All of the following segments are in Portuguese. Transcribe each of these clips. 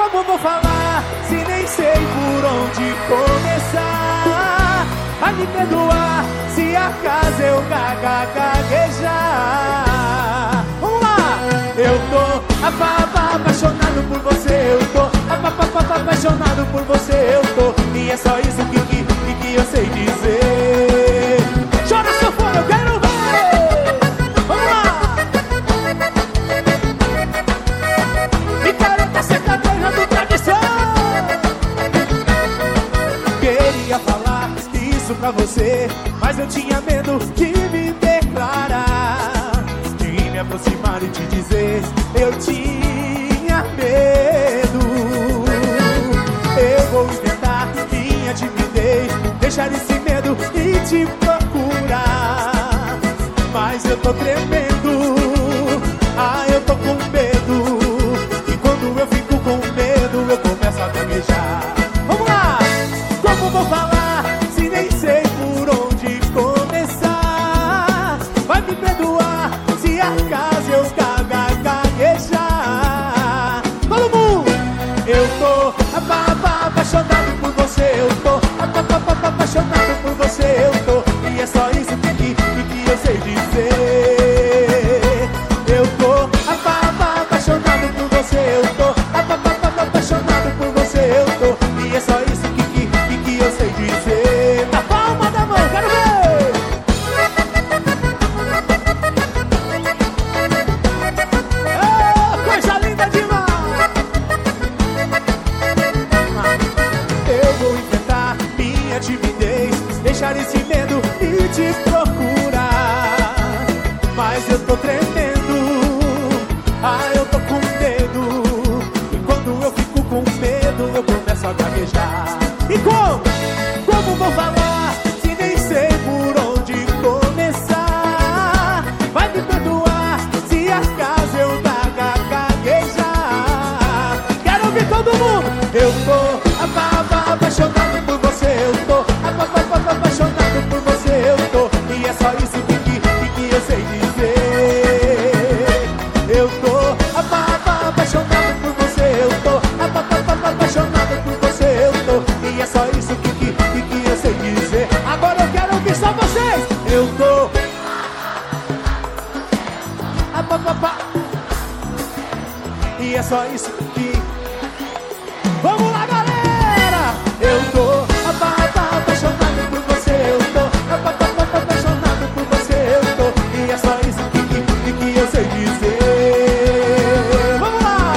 Como vou falar se nem sei por onde começar? Vai me perdoar se acaso eu gaguejar. Vamos lá! Eu tô apaixonado por você, eu tô apaixonado por você, eu tô. E é só isso que eu sei dizer. Chora seu fone, eu quero ver! Vamos lá! Picareta sertaneja do tradição. Queria falar isso pra você, mas eu tinha medo de me declarar, de me aproximar e te dizer. Eu tinha medo. Eu vou enfrentar minha timidez, deixar esse medo e te procurar. Mas eu tô tremendo, eu tô com medo. E quando eu fico com medo, eu começo a gaguejar. Vamos lá! Como vou falar se nem sei por onde começar? Vai me perdoar se acaso eu gaguejar. Todo mundo! Eu tô apaixonado por você, eu tô apaixonado por você, eu tô. E é só isso que eu sei dizer. Eu tô apaixonado por você, eu tô apaixonado por você, eu tô. E é só isso que eu sei dizer. Na palma da mão, quero ver! Oh, coisa linda demais! Eu vou enfrentar minha timidez, deixar esse medo e te procurar. Mas eu tô tremendo, eu tô com medo. E quando eu fico com medo, eu começo a gaguejar. E como vou falar se nem sei por onde começar? Vai me perdoar se acaso eu gaguejar. Quero ouvir todo mundo! Eu tô apaixonado por você, eu tô apaixonado por você, eu tô. E é só isso que eu sei dizer. Eu tô apaixonado por você, eu tô apaixonado por você, eu tô. E é só isso que eu sei dizer. Agora eu quero ouvir só vocês. Eu tô e é só isso que... Vamos lá, galera! Eu tô apaixonado por você, eu tô apaixonado por você, eu tô. E é só isso que eu sei dizer. Vamos lá!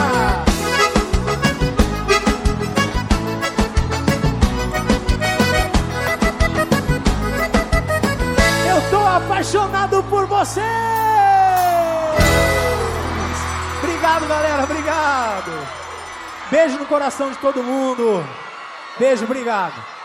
Eu tô apaixonado por você! Obrigado, galera, obrigado! Beijo no coração de todo mundo. Beijo, obrigado.